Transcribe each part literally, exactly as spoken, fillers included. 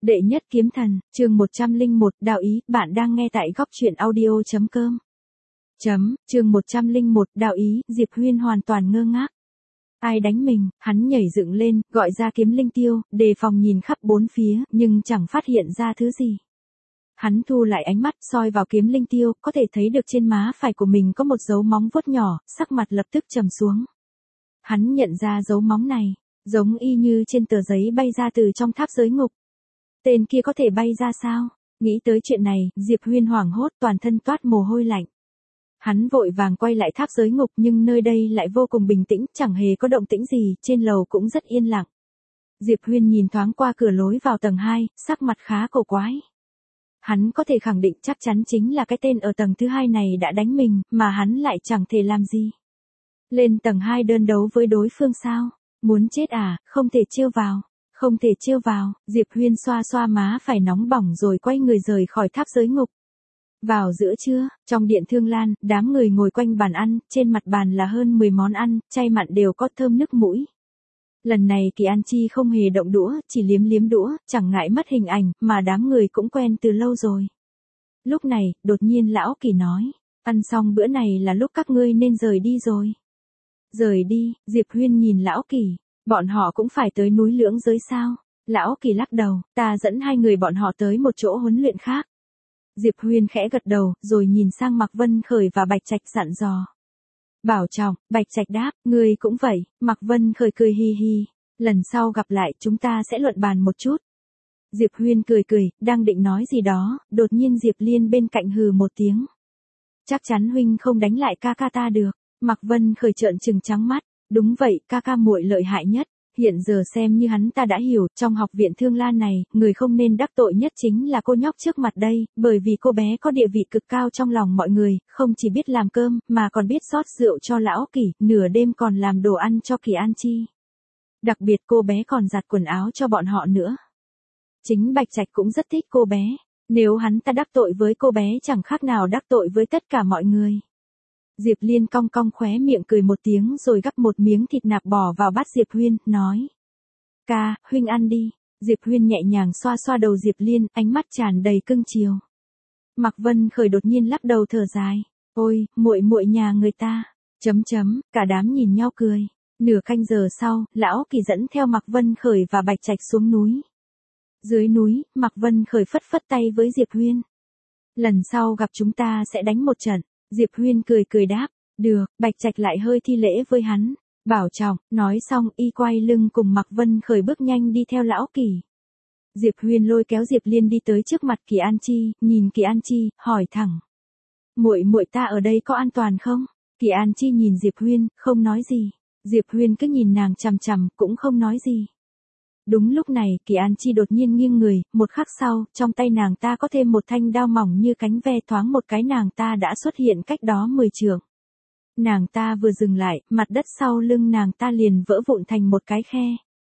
Đệ nhất kiếm thần, chương một trăm lẻ một, đạo ý, bạn đang nghe tại góc truyện audio chấm com. Chấm, chương một trăm lẻ một, đạo ý, Diệp Huyên hoàn toàn ngơ ngác. Ai đánh mình, hắn nhảy dựng lên, gọi ra kiếm linh tiêu, đề phòng nhìn khắp bốn phía, nhưng chẳng phát hiện ra thứ gì. Hắn thu lại ánh mắt, soi vào kiếm linh tiêu, có thể thấy được trên má phải của mình có một dấu móng vuốt nhỏ, sắc mặt lập tức trầm xuống. Hắn nhận ra dấu móng này, giống y như trên tờ giấy bay ra từ trong tháp giới ngục. Tên kia có thể bay ra sao? Nghĩ tới chuyện này, Diệp Huyên hoảng hốt, toàn thân toát mồ hôi lạnh. Hắn vội vàng quay lại tháp giới ngục, nhưng nơi đây lại vô cùng bình tĩnh, chẳng hề có động tĩnh gì, trên lầu cũng rất yên lặng. Diệp Huyên nhìn thoáng qua cửa lối vào tầng hai, sắc mặt khá cổ quái. Hắn có thể khẳng định chắc chắn chính là cái tên ở tầng thứ hai này đã đánh mình, mà hắn lại chẳng thể làm gì. Lên tầng hai đơn đấu với đối phương sao? Muốn chết à, không thể trêu vào. Không thể trêu vào, Diệp Huyên xoa xoa má phải nóng bỏng rồi quay người rời khỏi tháp giới ngục. Vào giữa trưa, trong điện Thương Lan, đám người ngồi quanh bàn ăn, trên mặt bàn là hơn mười món ăn, chay mặn đều có thơm nước mũi. Lần này Kỳ An Chi không hề động đũa, chỉ liếm liếm đũa, chẳng ngại mất hình ảnh, mà đám người cũng quen từ lâu rồi. Lúc này, đột nhiên lão Kỳ nói, ăn xong bữa này là lúc các ngươi nên rời đi rồi. Rời đi, Diệp Huyên nhìn lão Kỳ. Bọn họ cũng phải tới núi Lưỡng Giới sao? Lão Kỳ lắc đầu, ta dẫn hai người bọn họ tới một chỗ huấn luyện khác. Diệp Huyên khẽ gật đầu, rồi nhìn sang Mạc Vân Khởi và Bạch Trạch dặn dò. Bảo trọng, Bạch Trạch đáp, ngươi cũng vậy. Mạc Vân Khởi cười hi hi. Lần sau gặp lại chúng ta sẽ luận bàn một chút. Diệp Huyên cười cười, đang định nói gì đó, đột nhiên Diệp Liên bên cạnh hừ một tiếng. Chắc chắn huynh không đánh lại ca ca ta được. Mạc Vân Khởi trợn trừng trắng mắt. Đúng vậy, ca ca muội lợi hại nhất. Hiện giờ xem như hắn ta đã hiểu, trong học viện Thương Lan này, người không nên đắc tội nhất chính là cô nhóc trước mặt đây, bởi vì cô bé có địa vị cực cao trong lòng mọi người, không chỉ biết làm cơm, mà còn biết rót rượu cho lão Kỳ, nửa đêm còn làm đồ ăn cho Kỳ An Chi. Đặc biệt cô bé còn giặt quần áo cho bọn họ nữa. Chính Bạch Trạch cũng rất thích cô bé, nếu hắn ta đắc tội với cô bé chẳng khác nào đắc tội với tất cả mọi người. Diệp Liên cong cong khóe miệng cười một tiếng rồi gắp một miếng thịt nạc bỏ vào bát Diệp Huyên, nói. Ca, huynh ăn đi. Diệp Huyên nhẹ nhàng xoa xoa đầu Diệp Liên, ánh mắt tràn đầy cưng chiều. Mạc Vân Khởi đột nhiên lắc đầu thở dài. Ôi, muội muội nhà người ta. Chấm chấm, cả đám nhìn nhau cười. Nửa canh giờ sau, lão Kỳ dẫn theo Mạc Vân Khởi và Bạch Trạch xuống núi. Dưới núi, Mạc Vân Khởi phất phất tay với Diệp Huyên. Lần sau gặp chúng ta sẽ đánh một trận. Diệp Huyên cười cười đáp, được, Bạch Trạch lại hơi thi lễ với hắn, bảo trọng, nói xong y quay lưng cùng Mạc Vân Khởi bước nhanh đi theo lão Kỳ. Diệp Huyên lôi kéo Diệp Liên đi tới trước mặt Kỳ An Chi, nhìn Kỳ An Chi, hỏi thẳng. Muội muội ta ở đây có an toàn không? Kỳ An Chi nhìn Diệp Huyên, không nói gì. Diệp Huyên cứ nhìn nàng chằm chằm, cũng không nói gì. Đúng lúc này, Kỳ An Chi đột nhiên nghiêng người, một khắc sau, trong tay nàng ta có thêm một thanh đao mỏng như cánh ve, thoáng một cái nàng ta đã xuất hiện cách đó mười trượng. Nàng ta vừa dừng lại, mặt đất sau lưng nàng ta liền vỡ vụn thành một cái khe.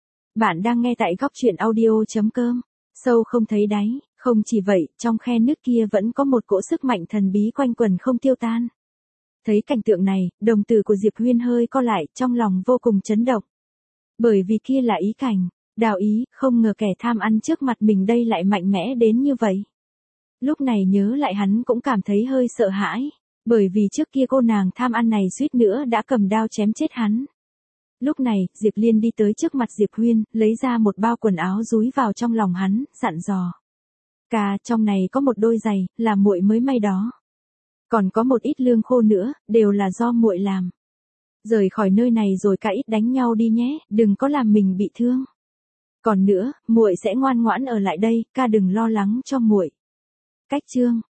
Bạn đang nghe tại góc truyện audio chấm com. Sâu không thấy đáy, không chỉ vậy, trong khe nước kia vẫn có một cỗ sức mạnh thần bí quanh quần không tiêu tan. Thấy cảnh tượng này, đồng tử của Diệp Huyên hơi co lại, trong lòng vô cùng chấn động. Bởi vì kia là ý cảnh. Đạo ý, không ngờ kẻ tham ăn trước mặt mình đây lại mạnh mẽ đến như vậy. Lúc này nhớ lại hắn cũng cảm thấy hơi sợ hãi, bởi vì trước kia cô nàng tham ăn này suýt nữa đã cầm đao chém chết hắn. Lúc này, Diệp Liên đi tới trước mặt Diệp Huyên, lấy ra một bao quần áo dúi vào trong lòng hắn, dặn dò. Ca, trong này có một đôi giày, là muội mới may đó. Còn có một ít lương khô nữa, đều là do muội làm. Rời khỏi nơi này rồi cả ít đánh nhau đi nhé, đừng có làm mình bị thương. Còn nữa, muội sẽ ngoan ngoãn ở lại đây, ca đừng lo lắng cho muội. Cách chương